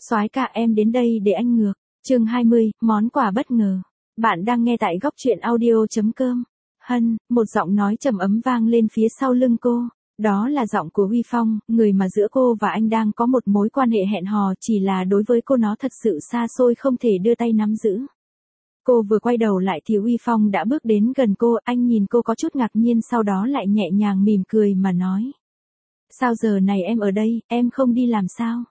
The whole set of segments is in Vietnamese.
Soái ca em đến đây để anh ngược. Chương 20, món quà bất ngờ. Bạn đang nghe tại góc truyện audio.com. Hân, một giọng nói trầm ấm vang lên phía sau lưng cô. Đó là giọng của Huy Phong, người mà giữa cô và anh đang có một mối quan hệ hẹn hò, chỉ là đối với cô nó thật sự xa xôi không thể đưa tay nắm giữ. Cô vừa quay đầu lại thì Huy Phong đã bước đến gần cô, anh nhìn cô có chút ngạc nhiên sau đó lại nhẹ nhàng mỉm cười mà nói. Sao giờ này em ở đây, em không đi làm sao?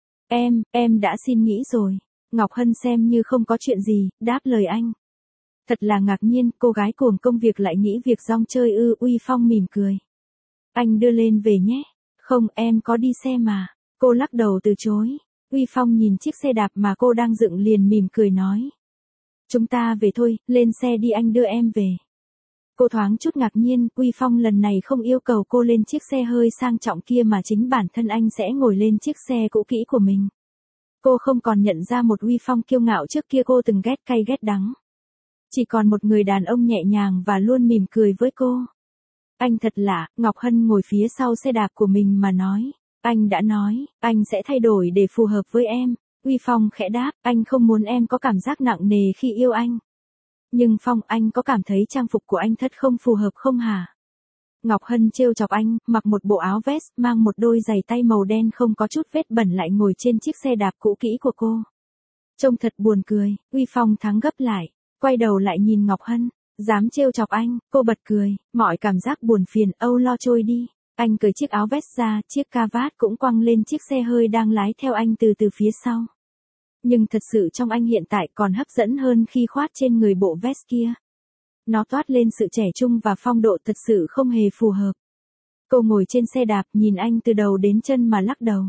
Em đã xin nghỉ rồi. Ngọc Hân xem như không có chuyện gì, đáp lời anh. Thật là ngạc nhiên, cô gái cuồng công việc lại nghĩ việc rong chơi ư? Huy Phong mỉm cười. Anh đưa lên về nhé. Không, em có đi xe mà. Cô lắc đầu từ chối. Huy Phong nhìn chiếc xe đạp mà cô đang dựng liền mỉm cười nói. Chúng ta về thôi, lên xe đi anh đưa em về. Cô thoáng chút ngạc nhiên, Huy Phong lần này không yêu cầu cô lên chiếc xe hơi sang trọng kia mà chính bản thân anh sẽ ngồi lên chiếc xe cũ kỹ của mình. Cô không còn nhận ra một Huy Phong kiêu ngạo trước kia cô từng ghét cay ghét đắng. Chỉ còn một người đàn ông nhẹ nhàng và luôn mỉm cười với cô. Anh thật lạ, Ngọc Hân ngồi phía sau xe đạp của mình mà nói. Anh đã nói, anh sẽ thay đổi để phù hợp với em. Huy Phong khẽ đáp, anh không muốn em có cảm giác nặng nề khi yêu anh. Nhưng Phong, anh có cảm thấy trang phục của anh thật không phù hợp không hả? Ngọc Hân trêu chọc anh, mặc một bộ áo vest, mang một đôi giày tay màu đen không có chút vết bẩn lại ngồi trên chiếc xe đạp cũ kỹ của cô. Trông thật buồn cười, Huy Phong thắng gấp lại, quay đầu lại nhìn Ngọc Hân, dám trêu chọc anh, cô bật cười, mọi cảm giác buồn phiền, âu lo trôi đi. Anh cởi chiếc áo vest ra, chiếc cà vạt cũng quăng lên chiếc xe hơi đang lái theo anh từ phía sau. Nhưng thật sự trong anh hiện tại còn hấp dẫn hơn khi khoác trên người bộ vest kia. Nó toát lên sự trẻ trung và phong độ thật sự không hề phù hợp. Cô ngồi trên xe đạp nhìn anh từ đầu đến chân mà lắc đầu.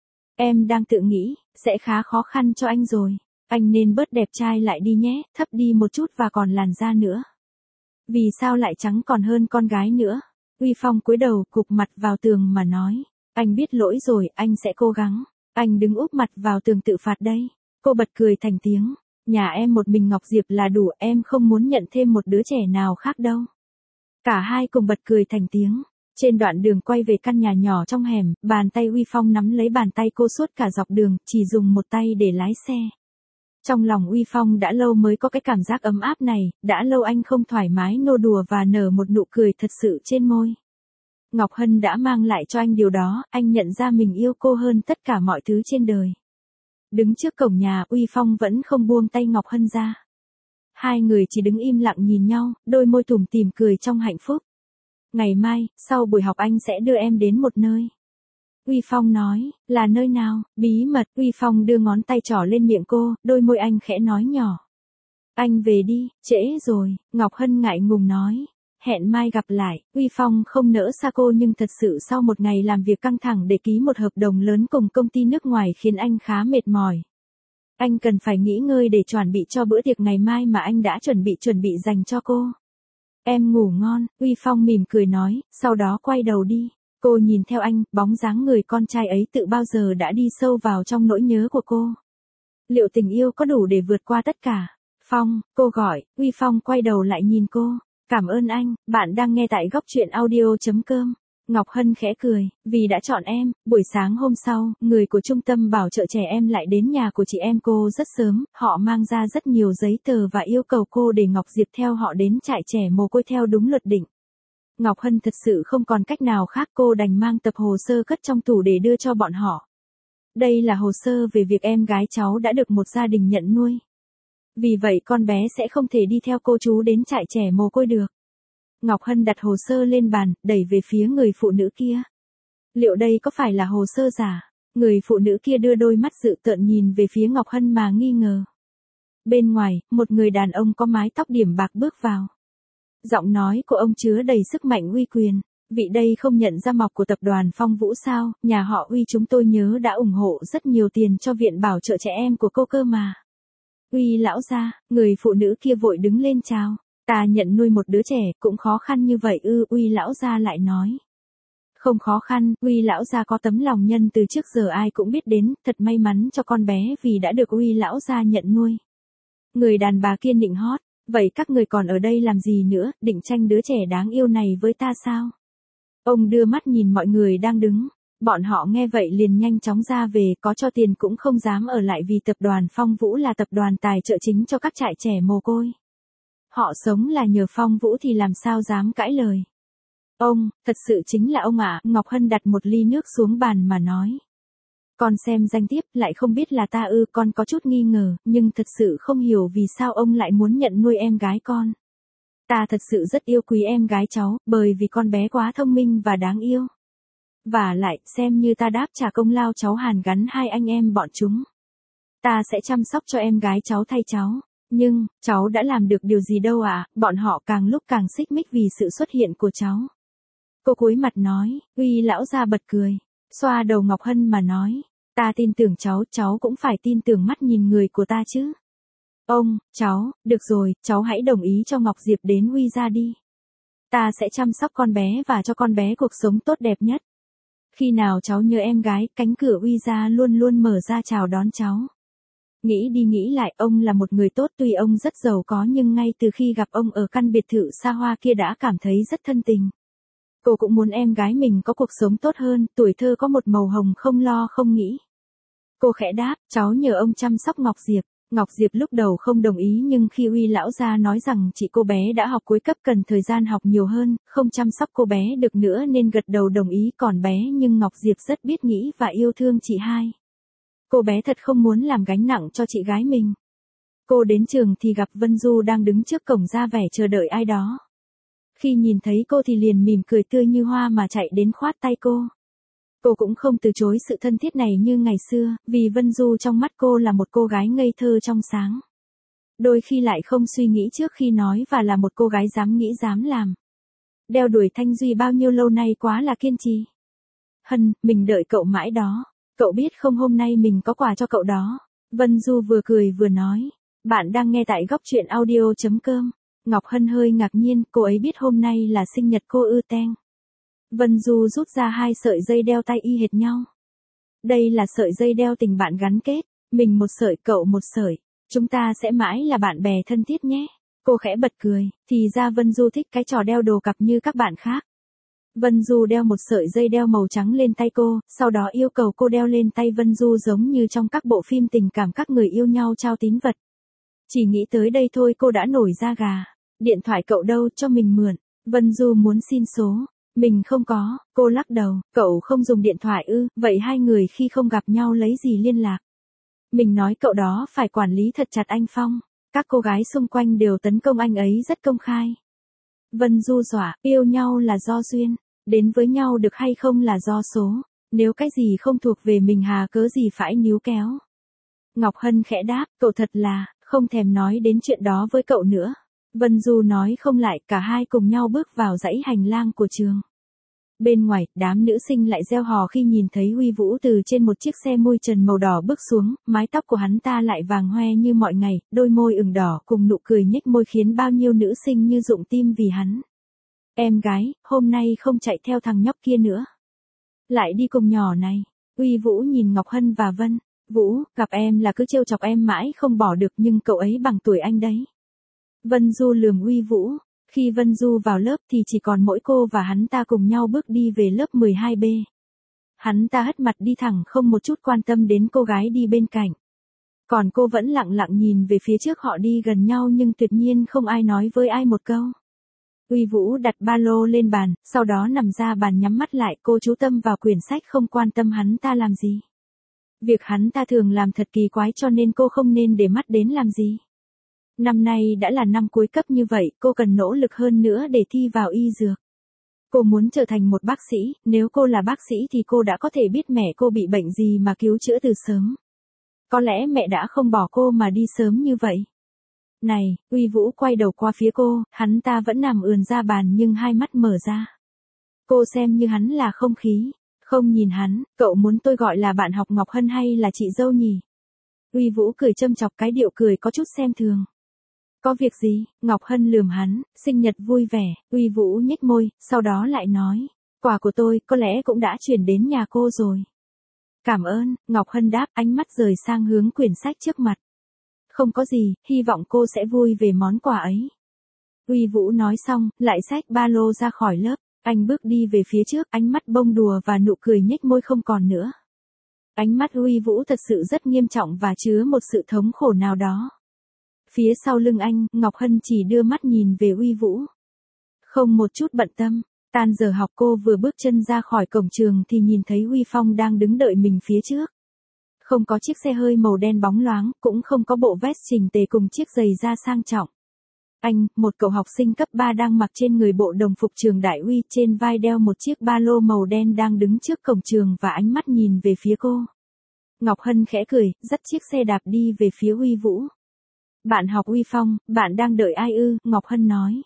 Em đang tự nghĩ, sẽ khá khó khăn cho anh rồi. Anh nên bớt đẹp trai lại đi nhé, thấp đi một chút và còn làn da nữa. Vì sao lại trắng còn hơn con gái nữa? Huy Phong cúi đầu cụp mặt vào tường mà nói. Anh biết lỗi rồi, anh sẽ cố gắng. Anh đứng úp mặt vào tường tự phạt đây. Cô bật cười thành tiếng. Nhà em một mình Ngọc Diệp là đủ, em không muốn nhận thêm một đứa trẻ nào khác đâu. Cả hai cùng bật cười thành tiếng. Trên đoạn đường quay về căn nhà nhỏ trong hẻm, bàn tay Huy Phong nắm lấy bàn tay cô suốt cả dọc đường, chỉ dùng một tay để lái xe. Trong lòng Huy Phong đã lâu mới có cái cảm giác ấm áp này, đã lâu anh không thoải mái nô đùa và nở một nụ cười thật sự trên môi. Ngọc Hân đã mang lại cho anh điều đó, anh nhận ra mình yêu cô hơn tất cả mọi thứ trên đời. Đứng trước cổng nhà, Huy Phong vẫn không buông tay Ngọc Hân ra. Hai người chỉ đứng im lặng nhìn nhau, đôi môi tủm tỉm cười trong hạnh phúc. Ngày mai, sau buổi học anh sẽ đưa em đến một nơi. Huy Phong nói, là nơi nào? Bí mật. Huy Phong đưa ngón tay trỏ lên miệng cô, đôi môi anh khẽ nói nhỏ. Anh về đi, trễ rồi, Ngọc Hân ngại ngùng nói. Hẹn mai gặp lại. Huy Phong không nỡ xa cô nhưng thật sự sau một ngày làm việc căng thẳng để ký một hợp đồng lớn cùng công ty nước ngoài khiến anh khá mệt mỏi. Anh cần phải nghỉ ngơi để chuẩn bị cho bữa tiệc ngày mai mà anh đã chuẩn bị dành cho cô. Em ngủ ngon, Huy Phong mỉm cười nói, sau đó quay đầu đi. Cô nhìn theo anh, bóng dáng người con trai ấy tự bao giờ đã đi sâu vào trong nỗi nhớ của cô. Liệu tình yêu có đủ để vượt qua tất cả? Phong, cô gọi, Huy Phong quay đầu lại nhìn cô. Cảm ơn anh, bạn đang nghe tại góc truyện audio.com. Ngọc Hân khẽ cười, vì đã chọn em. Buổi sáng hôm sau, người của trung tâm bảo trợ trẻ em lại đến nhà của chị em cô rất sớm, họ mang ra rất nhiều giấy tờ và yêu cầu cô để Ngọc Diệp theo họ đến trại trẻ mồ côi theo đúng luật định. Ngọc Hân thật sự không còn cách nào khác, cô đành mang tập hồ sơ cất trong tủ để đưa cho bọn họ. Đây là hồ sơ về việc em gái cháu đã được một gia đình nhận nuôi. Vì vậy con bé sẽ không thể đi theo cô chú đến trại trẻ mồ côi được. Ngọc Hân đặt hồ sơ lên bàn, đẩy về phía người phụ nữ kia. Liệu đây có phải là hồ sơ giả? Người phụ nữ kia đưa đôi mắt dữ tợn nhìn về phía Ngọc Hân mà nghi ngờ. Bên ngoài, một người đàn ông có mái tóc điểm bạc bước vào. Giọng nói của ông chứa đầy sức mạnh uy quyền. Vị đây không nhận ra mọc của tập đoàn Phong Vũ sao? Nhà họ Uy chúng tôi nhớ đã ủng hộ rất nhiều tiền cho viện bảo trợ trẻ em của cô cơ mà. Uy lão gia, người phụ nữ kia vội đứng lên chào. Ta nhận nuôi một đứa trẻ, cũng khó khăn như vậy ư? Uy lão gia lại nói. Không khó khăn, Uy lão gia có tấm lòng nhân từ trước giờ ai cũng biết đến, thật may mắn cho con bé vì đã được Uy lão gia nhận nuôi. Người đàn bà kia nịnh hót, vậy các người còn ở đây làm gì nữa, định tranh đứa trẻ đáng yêu này với ta sao? Ông đưa mắt nhìn mọi người đang đứng. Bọn họ nghe vậy liền nhanh chóng ra về, có cho tiền cũng không dám ở lại vì tập đoàn Phong Vũ là tập đoàn tài trợ chính cho các trại trẻ mồ côi. Họ sống là nhờ Phong Vũ thì làm sao dám cãi lời. Ông, thật sự chính là ông ạ. Ngọc Hân đặt một ly nước xuống bàn mà nói. Con xem danh thiếp lại không biết là ta ư, con có chút nghi ngờ, nhưng thật sự không hiểu vì sao ông lại muốn nhận nuôi em gái con. Ta thật sự rất yêu quý em gái cháu, bởi vì con bé quá thông minh và đáng yêu. Và lại, xem như ta đáp trả công lao cháu hàn gắn hai anh em bọn chúng. Ta sẽ chăm sóc cho em gái cháu thay cháu. Nhưng, cháu đã làm được điều gì đâu ạ, bọn họ càng lúc càng xích mích vì sự xuất hiện của cháu. Cô cúi mặt nói, Uy lão gia bật cười, xoa đầu Ngọc Hân mà nói, ta tin tưởng cháu cũng phải tin tưởng mắt nhìn người của ta chứ. Ông, cháu, được rồi, cháu hãy đồng ý cho Ngọc Diệp đến Uy gia đi. Ta sẽ chăm sóc con bé và cho con bé cuộc sống tốt đẹp nhất. Khi nào cháu nhớ em gái, cánh cửa Uy gia luôn luôn mở ra chào đón cháu. Nghĩ đi nghĩ lại, ông là một người tốt, tuy ông rất giàu có nhưng ngay từ khi gặp ông ở căn biệt thự xa hoa kia đã cảm thấy rất thân tình. Cô cũng muốn em gái mình có cuộc sống tốt hơn, tuổi thơ có một màu hồng không lo không nghĩ. Cô khẽ đáp, cháu nhờ ông chăm sóc Ngọc Diệp. Ngọc Diệp lúc đầu không đồng ý nhưng khi Uy lão gia nói rằng chị cô bé đã học cuối cấp cần thời gian học nhiều hơn, không chăm sóc cô bé được nữa nên gật đầu đồng ý, còn bé nhưng Ngọc Diệp rất biết nghĩ và yêu thương chị hai. Cô bé thật không muốn làm gánh nặng cho chị gái mình. Cô đến trường thì gặp Vân Du đang đứng trước cổng ra vẻ chờ đợi ai đó. Khi nhìn thấy cô thì liền mỉm cười tươi như hoa mà chạy đến khoát tay cô. Cô cũng không từ chối sự thân thiết này như ngày xưa, vì Vân Du trong mắt cô là một cô gái ngây thơ trong sáng. Đôi khi lại không suy nghĩ trước khi nói và là một cô gái dám nghĩ dám làm. Đeo đuổi Thanh Duy bao nhiêu lâu nay quá là kiên trì. Hân, mình đợi cậu mãi đó. Cậu biết không, hôm nay mình có quà cho cậu đó. Vân Du vừa cười vừa nói. Bạn đang nghe tại góc truyện audio.com. Ngọc Hân hơi ngạc nhiên, cô ấy biết hôm nay là sinh nhật cô ư teng. Vân Du rút ra 2 sợi dây đeo tay y hệt nhau. Đây là sợi dây đeo tình bạn gắn kết, mình một sợi cậu một sợi, chúng ta sẽ mãi là bạn bè thân thiết nhé. Cô khẽ bật cười, thì ra Vân Du thích cái trò đeo đồ cặp như các bạn khác. Vân Du đeo một sợi dây đeo màu trắng lên tay cô, sau đó yêu cầu cô đeo lên tay Vân Du giống như trong các bộ phim tình cảm các người yêu nhau trao tín vật. Chỉ nghĩ tới đây thôi cô đã nổi da gà. Điện thoại cậu đâu, cho mình mượn. Vân Du muốn xin số. Mình không có, cô lắc đầu, cậu không dùng điện thoại ư, vậy hai người khi không gặp nhau lấy gì liên lạc. Mình nói cậu đó phải quản lý thật chặt anh Phong. Các cô gái xung quanh đều tấn công anh ấy rất công khai. Vân Du dọa, yêu nhau là do duyên, đến với nhau được hay không là do số, nếu cái gì không thuộc về mình hà cớ gì phải níu kéo. Ngọc Hân khẽ đáp, cậu thật là, không thèm nói đến chuyện đó với cậu nữa. Vân Du nói không lại, cả hai cùng nhau bước vào dãy hành lang của trường. Bên ngoài, đám nữ sinh lại reo hò khi nhìn thấy Huy Vũ từ trên một chiếc xe mui trần màu đỏ bước xuống, mái tóc của hắn ta lại vàng hoe như mọi ngày, đôi môi ửng đỏ cùng nụ cười nhếch môi khiến bao nhiêu nữ sinh như rụng tim vì hắn. Em gái, hôm nay không chạy theo thằng nhóc kia nữa. Lại đi cùng nhỏ này. Huy Vũ nhìn Ngọc Hân và Vân. Vũ, gặp em là cứ trêu chọc em mãi không bỏ được nhưng cậu ấy bằng tuổi anh đấy. Vân Du lườm Huy Vũ. Khi Vân Du vào lớp thì chỉ còn mỗi cô và hắn ta cùng nhau bước đi về lớp 12B. Hắn ta hất mặt đi thẳng không một chút quan tâm đến cô gái đi bên cạnh. Còn cô vẫn lặng lặng nhìn về phía trước, họ đi gần nhau nhưng tuyệt nhiên không ai nói với ai một câu. Huy Vũ đặt ba lô lên bàn, sau đó nằm ra bàn nhắm mắt lại, cô chú tâm vào quyển sách không quan tâm hắn ta làm gì. Việc hắn ta thường làm thật kỳ quái cho nên cô không nên để mắt đến làm gì. Năm nay đã là năm cuối cấp như vậy, cô cần nỗ lực hơn nữa để thi vào y dược. Cô muốn trở thành một bác sĩ, nếu cô là bác sĩ thì cô đã có thể biết mẹ cô bị bệnh gì mà cứu chữa từ sớm. Có lẽ mẹ đã không bỏ cô mà đi sớm như vậy. Này, Huy Vũ quay đầu qua phía cô, hắn ta vẫn nằm ườn ra bàn nhưng hai mắt mở ra. Cô xem như hắn là không khí, không nhìn hắn, cậu muốn tôi gọi là bạn học Ngọc Hân hay là chị dâu nhỉ? Huy Vũ cười châm chọc, cái điệu cười có chút xem thường. Có việc gì? Ngọc Hân lườm hắn, sinh nhật vui vẻ. Huy Vũ nhếch môi, sau đó lại nói, quà của tôi có lẽ cũng đã chuyển đến nhà cô rồi. Cảm ơn, Ngọc Hân đáp, ánh mắt rời sang hướng quyển sách trước mặt. Không có gì, hy vọng cô sẽ vui về món quà ấy. Huy Vũ nói xong, lại xách ba lô ra khỏi lớp. Anh bước đi về phía trước, ánh mắt bông đùa và nụ cười nhếch môi không còn nữa. Ánh mắt Uy Vũ thật sự rất nghiêm trọng và chứa một sự thống khổ nào đó. Phía sau lưng anh, Ngọc Hân chỉ đưa mắt nhìn về Uy Vũ. Không một chút bận tâm, tan giờ học cô vừa bước chân ra khỏi cổng trường thì nhìn thấy Uy Phong đang đứng đợi mình phía trước. Không có chiếc xe hơi màu đen bóng loáng, cũng không có bộ vest chỉnh tề cùng chiếc giày da sang trọng. Anh, một cậu học sinh cấp 3 đang mặc trên người bộ đồng phục trường Đại Uy, trên vai đeo một chiếc ba lô màu đen đang đứng trước cổng trường và ánh mắt nhìn về phía cô. Ngọc Hân khẽ cười, dắt chiếc xe đạp đi về phía Uy Vũ. Bạn học Uy Phong, bạn đang đợi ai ư? Ngọc Hân nói.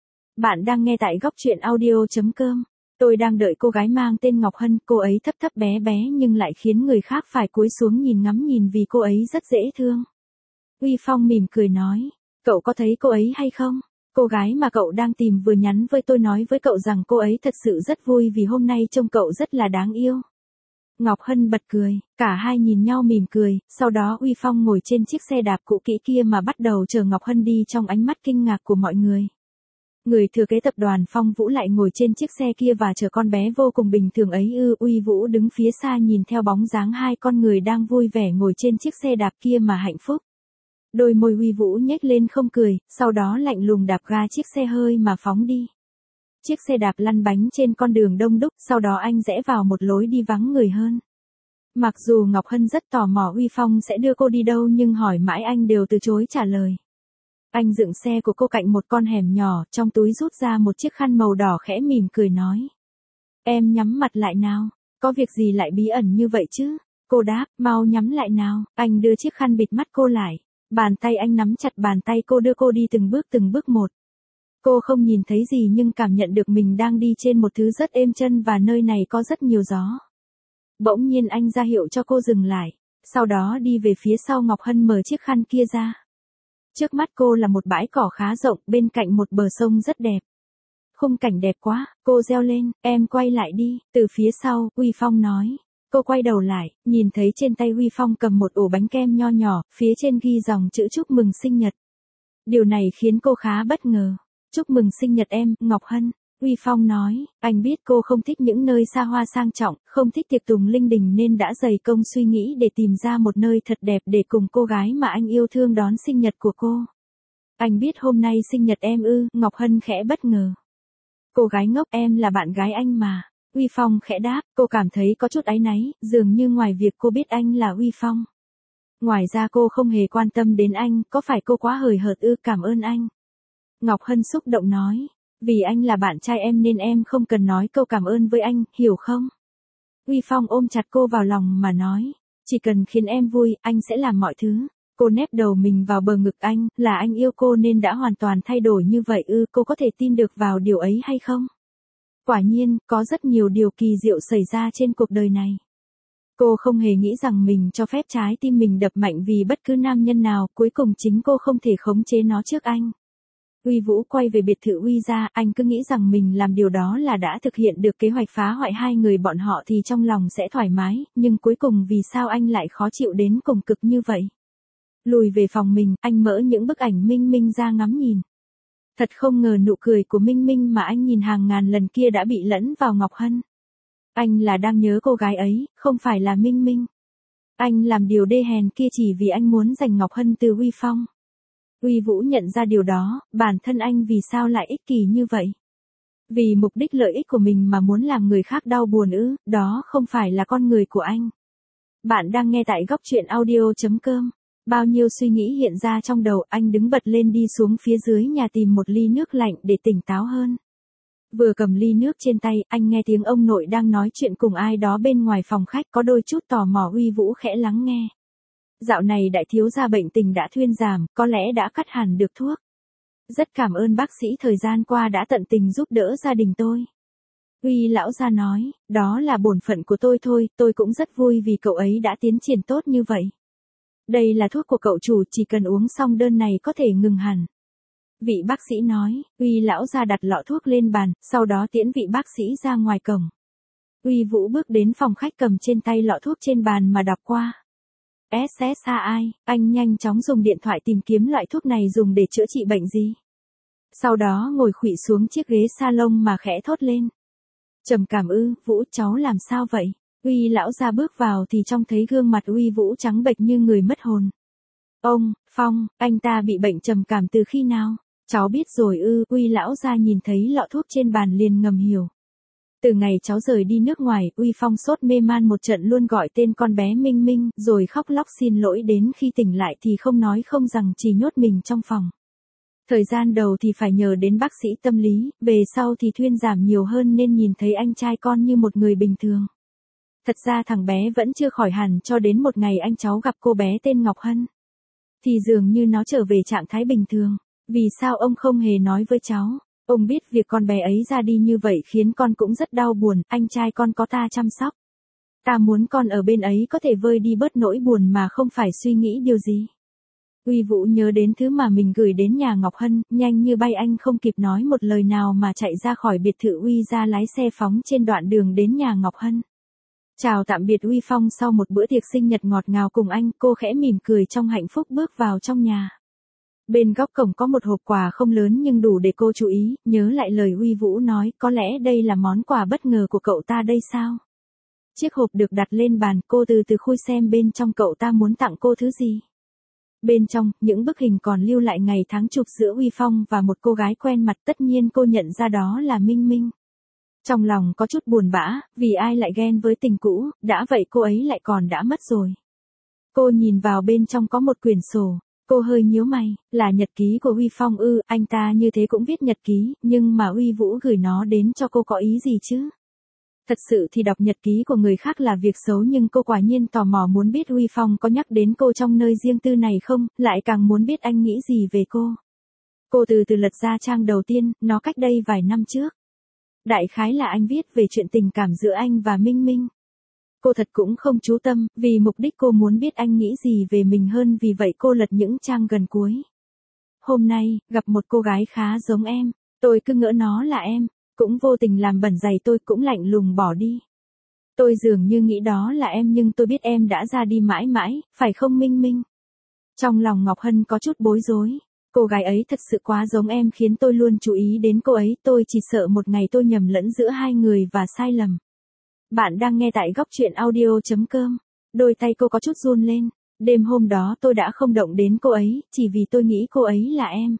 Bạn đang nghe tại góc truyện audio.com. Tôi đang đợi cô gái mang tên Ngọc Hân, cô ấy thấp thấp bé bé nhưng lại khiến người khác phải cúi xuống nhìn ngắm nhìn vì cô ấy rất dễ thương. Uy Phong mỉm cười nói, cậu có thấy cô ấy hay không? Cô gái mà cậu đang tìm vừa nhắn với tôi nói với cậu rằng cô ấy thật sự rất vui vì hôm nay trông cậu rất là đáng yêu. Ngọc Hân bật cười, cả hai nhìn nhau mỉm cười, sau đó Uy Phong ngồi trên chiếc xe đạp cũ kỹ kia mà bắt đầu chờ Ngọc Hân đi trong ánh mắt kinh ngạc của mọi người. Người thừa kế tập đoàn Phong Vũ lại ngồi trên chiếc xe kia và chờ con bé vô cùng bình thường ấy ư? Uy Vũ đứng phía xa nhìn theo bóng dáng hai con người đang vui vẻ ngồi trên chiếc xe đạp kia mà hạnh phúc. Đôi môi Uy Vũ nhếch lên không cười, sau đó lạnh lùng đạp ga chiếc xe hơi mà phóng đi. Chiếc xe đạp lăn bánh trên con đường đông đúc, sau đó anh rẽ vào một lối đi vắng người hơn. Mặc dù Ngọc Hân rất tò mò Uy Phong sẽ đưa cô đi đâu nhưng hỏi mãi anh đều từ chối trả lời. Anh dựng xe của cô cạnh một con hẻm nhỏ, trong túi rút ra một chiếc khăn màu đỏ khẽ mỉm cười nói. Em nhắm mặt lại nào, có việc gì lại bí ẩn như vậy chứ? Cô đáp, mau nhắm lại nào. Anh đưa chiếc khăn bịt mắt cô lại. Bàn tay anh nắm chặt bàn tay cô đưa cô đi từng bước một. Cô không nhìn thấy gì nhưng cảm nhận được mình đang đi trên một thứ rất êm chân và nơi này có rất nhiều gió. Bỗng nhiên anh ra hiệu cho cô dừng lại, sau đó đi về phía sau Ngọc Hân mở chiếc khăn kia ra. Trước mắt cô là một bãi cỏ khá rộng, bên cạnh một bờ sông rất đẹp. Khung cảnh đẹp quá, cô reo lên, em quay lại đi, từ phía sau, Uy Phong nói. Cô quay đầu lại, nhìn thấy trên tay Uy Phong cầm một ổ bánh kem nho nhỏ, phía trên ghi dòng chữ chúc mừng sinh nhật. Điều này khiến cô khá bất ngờ. Chúc mừng sinh nhật em, Ngọc Hân. Uy Phong nói, anh biết cô không thích những nơi xa hoa sang trọng, không thích tiệc tùng linh đình nên đã dày công suy nghĩ để tìm ra một nơi thật đẹp để cùng cô gái mà anh yêu thương đón sinh nhật của cô. Anh biết hôm nay sinh nhật em ư? Ngọc Hân khẽ bất ngờ. Cô gái ngốc, em là bạn gái anh mà. Uy Phong khẽ đáp, cô cảm thấy có chút áy náy, dường như ngoài việc cô biết anh là Uy Phong. Ngoài ra cô không hề quan tâm đến anh, có phải cô quá hời hợt ư? Cảm ơn anh. Ngọc Hân xúc động nói, vì anh là bạn trai em nên em không cần nói câu cảm ơn với anh, hiểu không? Uy Phong ôm chặt cô vào lòng mà nói, chỉ cần khiến em vui, anh sẽ làm mọi thứ. Cô nép đầu mình vào bờ ngực anh, là anh yêu cô nên đã hoàn toàn thay đổi như vậy ư? Cô có thể tin được vào điều ấy hay không? Quả nhiên, có rất nhiều điều kỳ diệu xảy ra trên cuộc đời này. Cô không hề nghĩ rằng mình cho phép trái tim mình đập mạnh vì bất cứ nam nhân nào, cuối cùng chính cô không thể khống chế nó trước anh. Uy Vũ quay về biệt thự Uy gia, anh cứ nghĩ rằng mình làm điều đó là đã thực hiện được kế hoạch phá hoại hai người bọn họ thì trong lòng sẽ thoải mái, nhưng cuối cùng vì sao anh lại khó chịu đến cùng cực như vậy? Lùi về phòng mình, anh mở những bức ảnh Minh Minh ra ngắm nhìn. Thật không ngờ nụ cười của Minh Minh mà anh nhìn hàng ngàn lần kia đã bị lẫn vào Ngọc Hân. Anh là đang nhớ cô gái ấy, không phải là Minh Minh. Anh làm điều đê hèn kia chỉ vì anh muốn giành Ngọc Hân từ Uy Phong. Uy Vũ nhận ra điều đó, bản thân anh vì sao lại ích kỷ như vậy? Vì mục đích lợi ích của mình mà muốn làm người khác đau buồn ư? Đó không phải là con người của anh. Bạn đang nghe tại góc truyện audio.com. Bao nhiêu suy nghĩ hiện ra trong đầu, anh đứng bật lên đi xuống phía dưới nhà tìm một ly nước lạnh để tỉnh táo hơn. Vừa cầm ly nước trên tay, anh nghe tiếng ông nội đang nói chuyện cùng ai đó bên ngoài phòng khách, có đôi chút tò mò. Uy Vũ khẽ lắng nghe. Dạo này đại thiếu gia bệnh tình đã thuyên giảm, có lẽ đã cắt hẳn được thuốc. Rất cảm ơn bác sĩ thời gian qua đã tận tình giúp đỡ gia đình tôi. Uy lão gia nói, đó là bổn phận của tôi thôi, tôi cũng rất vui vì cậu ấy đã tiến triển tốt như vậy. Đây là thuốc của cậu chủ, chỉ cần uống xong đơn này có thể ngừng hẳn. Vị bác sĩ nói, Uy lão gia đặt lọ thuốc lên bàn, sau đó tiễn vị bác sĩ ra ngoài cổng. Uy Vũ bước đến phòng khách cầm trên tay lọ thuốc trên bàn mà đọc qua. SSAI, anh nhanh chóng dùng điện thoại tìm kiếm loại thuốc này dùng để chữa trị bệnh gì. Sau đó ngồi khuỵu xuống chiếc ghế salon mà khẽ thốt lên. Trầm cảm ư? Vũ, cháu làm sao vậy? Uy lão gia bước vào thì trông thấy gương mặt Uy Vũ trắng bệch như người mất hồn. Ông, Phong, anh ta bị bệnh trầm cảm từ khi nào? Cháu biết rồi ư? Uy lão gia nhìn thấy lọ thuốc trên bàn liền ngầm hiểu. Từ ngày cháu rời đi nước ngoài, Uy Phong sốt mê man một trận luôn gọi tên con bé Minh Minh, rồi khóc lóc xin lỗi đến khi tỉnh lại thì không nói không rằng chỉ nhốt mình trong phòng. Thời gian đầu thì phải nhờ đến bác sĩ tâm lý, về sau thì thuyên giảm nhiều hơn nên nhìn thấy anh trai con như một người bình thường. Thật ra thằng bé vẫn chưa khỏi hẳn cho đến một ngày anh cháu gặp cô bé tên Ngọc Hân. Thì dường như nó trở về trạng thái bình thường. Vì sao ông không hề nói với cháu? Ông biết việc con bé ấy ra đi như vậy khiến con cũng rất đau buồn, anh trai con có ta chăm sóc. Ta muốn con ở bên ấy có thể vơi đi bớt nỗi buồn mà không phải suy nghĩ điều gì. Uy Vũ nhớ đến thứ mà mình gửi đến nhà Ngọc Hân, nhanh như bay anh không kịp nói một lời nào mà chạy ra khỏi biệt thự Uy ra lái xe phóng trên đoạn đường đến nhà Ngọc Hân. Chào tạm biệt Uy Phong sau một bữa tiệc sinh nhật ngọt ngào cùng anh, cô khẽ mỉm cười trong hạnh phúc bước vào trong nhà. Bên góc cổng có một hộp quà không lớn nhưng đủ để cô chú ý, nhớ lại lời Uy Vũ nói, có lẽ đây là món quà bất ngờ của cậu ta đây sao? Chiếc hộp được đặt lên bàn, cô từ từ khui xem bên trong cậu ta muốn tặng cô thứ gì. Bên trong, những bức hình còn lưu lại ngày tháng chụp giữa Uy Phong và một cô gái quen mặt, tất nhiên cô nhận ra đó là Minh Minh. Trong lòng có chút buồn bã, vì ai lại ghen với tình cũ, đã vậy cô ấy lại còn đã mất rồi. Cô nhìn vào bên trong có một quyển sổ, cô hơi nhíu mày, là nhật ký của Uy Phong ư? Anh ta như thế cũng viết nhật ký, nhưng mà Uy Vũ gửi nó đến cho cô có ý gì chứ? Thật sự thì đọc nhật ký của người khác là việc xấu nhưng cô quả nhiên tò mò muốn biết Uy Phong có nhắc đến cô trong nơi riêng tư này không, lại càng muốn biết anh nghĩ gì về cô. Cô từ từ lật ra trang đầu tiên, nó cách đây vài năm trước. Đại khái là anh viết về chuyện tình cảm giữa anh và Minh Minh. Cô thật cũng không chú tâm, vì mục đích cô muốn biết anh nghĩ gì về mình hơn, vì vậy cô lật những trang gần cuối. Hôm nay, gặp một cô gái khá giống em, tôi cứ ngỡ nó là em, cũng vô tình làm bẩn giày tôi, cũng lạnh lùng bỏ đi. Tôi dường như nghĩ đó là em nhưng tôi biết em đã ra đi mãi mãi, phải không Minh Minh? Trong lòng Ngọc Hân có chút bối rối. Cô gái ấy thật sự quá giống em khiến tôi luôn chú ý đến cô ấy, tôi chỉ sợ một ngày tôi nhầm lẫn giữa hai người và sai lầm. Bạn đang nghe tại góc truyện audio.com. Đôi tay cô có chút run lên. Đêm hôm đó tôi đã không động đến cô ấy, chỉ vì tôi nghĩ cô ấy là em.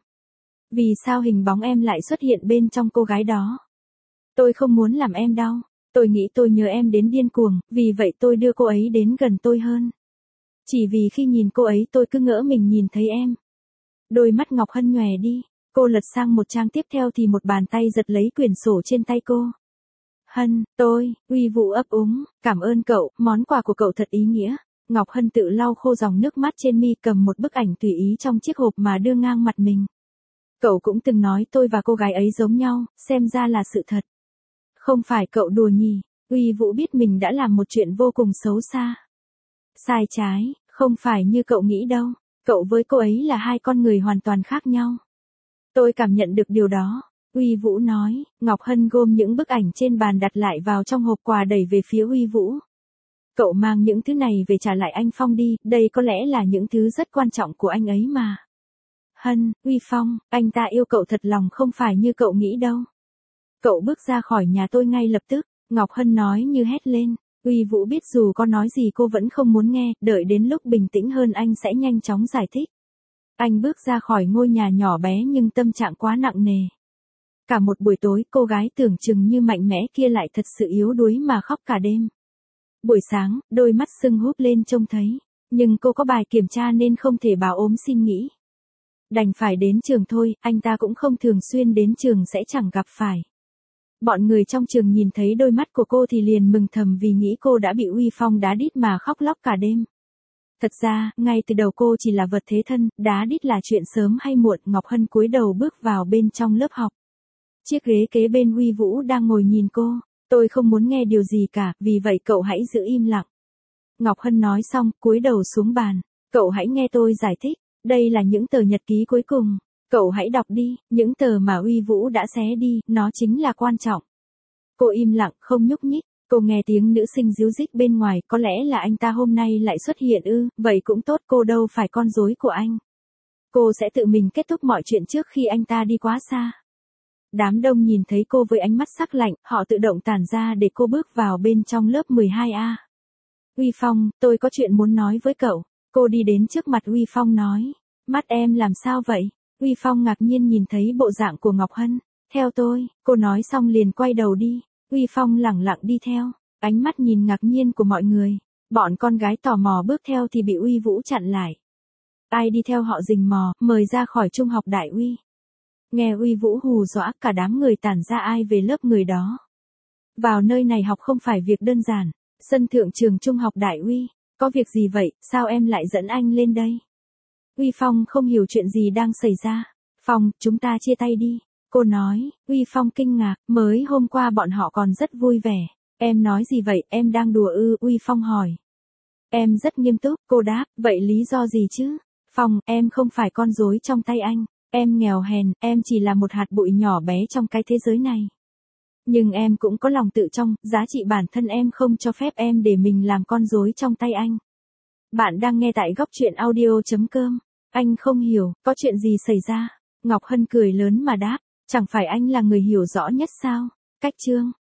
Vì sao hình bóng em lại xuất hiện bên trong cô gái đó? Tôi không muốn làm em đau. Tôi nghĩ tôi nhớ em đến điên cuồng, vì vậy tôi đưa cô ấy đến gần tôi hơn. Chỉ vì khi nhìn cô ấy tôi cứ ngỡ mình nhìn thấy em. Đôi mắt Ngọc Hân nhòe đi, cô lật sang một trang tiếp theo thì một bàn tay giật lấy quyển sổ trên tay cô. Hân, Uy Vũ ấp úng, cảm ơn cậu, món quà của cậu thật ý nghĩa. Ngọc Hân tự lau khô dòng nước mắt trên mi, cầm một bức ảnh tùy ý trong chiếc hộp mà đưa ngang mặt mình. Cậu cũng từng nói tôi và cô gái ấy giống nhau, xem ra là sự thật. Không phải cậu đùa nhỉ? Uy Vũ biết mình đã làm một chuyện vô cùng xấu xa. Sai trái, không phải như cậu nghĩ đâu. Cậu với cô ấy là hai con người hoàn toàn khác nhau. Tôi cảm nhận được điều đó. Uy Vũ nói. Ngọc Hân gom những bức ảnh trên bàn đặt lại vào trong hộp quà đẩy về phía Uy Vũ. Cậu mang những thứ này về trả lại anh Phong đi, đây có lẽ là những thứ rất quan trọng của anh ấy mà. Hân, Uy Phong, anh ta yêu cậu thật lòng không phải như cậu nghĩ đâu. Cậu bước ra khỏi nhà tôi ngay lập tức, Ngọc Hân nói như hét lên. Uy Vũ biết dù có nói gì cô vẫn không muốn nghe, đợi đến lúc bình tĩnh hơn anh sẽ nhanh chóng giải thích. Anh bước ra khỏi ngôi nhà nhỏ bé nhưng tâm trạng quá nặng nề. Cả một buổi tối cô gái tưởng chừng như mạnh mẽ kia lại thật sự yếu đuối mà khóc cả đêm. Buổi sáng, đôi mắt sưng húp lên trông thấy, nhưng cô có bài kiểm tra nên không thể báo ốm xin nghỉ. Đành phải đến trường thôi, anh ta cũng không thường xuyên đến trường sẽ chẳng gặp phải. Bọn người trong trường nhìn thấy đôi mắt của cô thì liền mừng thầm vì nghĩ cô đã bị Uy Phong đá đít mà khóc lóc cả đêm. Thật ra, ngay từ đầu cô chỉ là vật thế thân, đá đít là chuyện sớm hay muộn. Ngọc Hân cúi đầu bước vào bên trong lớp học. Chiếc ghế kế bên Uy Vũ đang ngồi nhìn cô. Tôi không muốn nghe điều gì cả, vì vậy cậu hãy giữ im lặng. Ngọc Hân nói xong, cúi đầu xuống bàn. Cậu hãy nghe tôi giải thích, đây là những tờ nhật ký cuối cùng. Cậu hãy đọc đi, những tờ mà Uy Vũ đã xé đi, nó chính là quan trọng. Cô im lặng, không nhúc nhích. Cô nghe tiếng nữ sinh ríu rít bên ngoài, có lẽ là anh ta hôm nay lại xuất hiện ư, vậy cũng tốt, cô đâu phải con rối của anh. Cô sẽ tự mình kết thúc mọi chuyện trước khi anh ta đi quá xa. Đám đông nhìn thấy cô với ánh mắt sắc lạnh, họ tự động tản ra để cô bước vào bên trong lớp 12A. Uy Phong, tôi có chuyện muốn nói với cậu. Cô đi đến trước mặt Uy Phong nói. Mắt em làm sao vậy? Uy Phong ngạc nhiên nhìn thấy bộ dạng của Ngọc Hân. Theo tôi, cô nói xong liền quay đầu đi. Uy Phong lẳng lặng đi theo, ánh mắt nhìn ngạc nhiên của mọi người. Bọn con gái tò mò bước theo thì bị Uy Vũ chặn lại. Ai đi theo họ rình mò, mời ra khỏi trung học Đại Uy. Nghe Uy Vũ hù dọa, cả đám người tản ra ai về lớp người đó. Vào nơi này học không phải việc đơn giản. Sân thượng trường trung học Đại Uy. Có việc gì vậy, sao em lại dẫn anh lên đây? Uy Phong không hiểu chuyện gì đang xảy ra. Phong, chúng ta chia tay đi. Cô nói. Uy Phong kinh ngạc, mới hôm qua bọn họ còn rất vui vẻ. Em nói gì vậy, em đang đùa ư? Uy Phong hỏi. Em rất nghiêm túc, cô đáp, vậy lý do gì chứ? Phong, em không phải con rối trong tay anh. Em nghèo hèn, em chỉ là một hạt bụi nhỏ bé trong cái thế giới này. Nhưng em cũng có lòng tự trọng, giá trị bản thân em không cho phép em để mình làm con rối trong tay anh. Bạn đang nghe tại góc truyện audio.com. Anh không hiểu, có chuyện gì xảy ra? Ngọc Hân cười lớn mà đáp, chẳng phải anh là người hiểu rõ nhất sao? Cách chương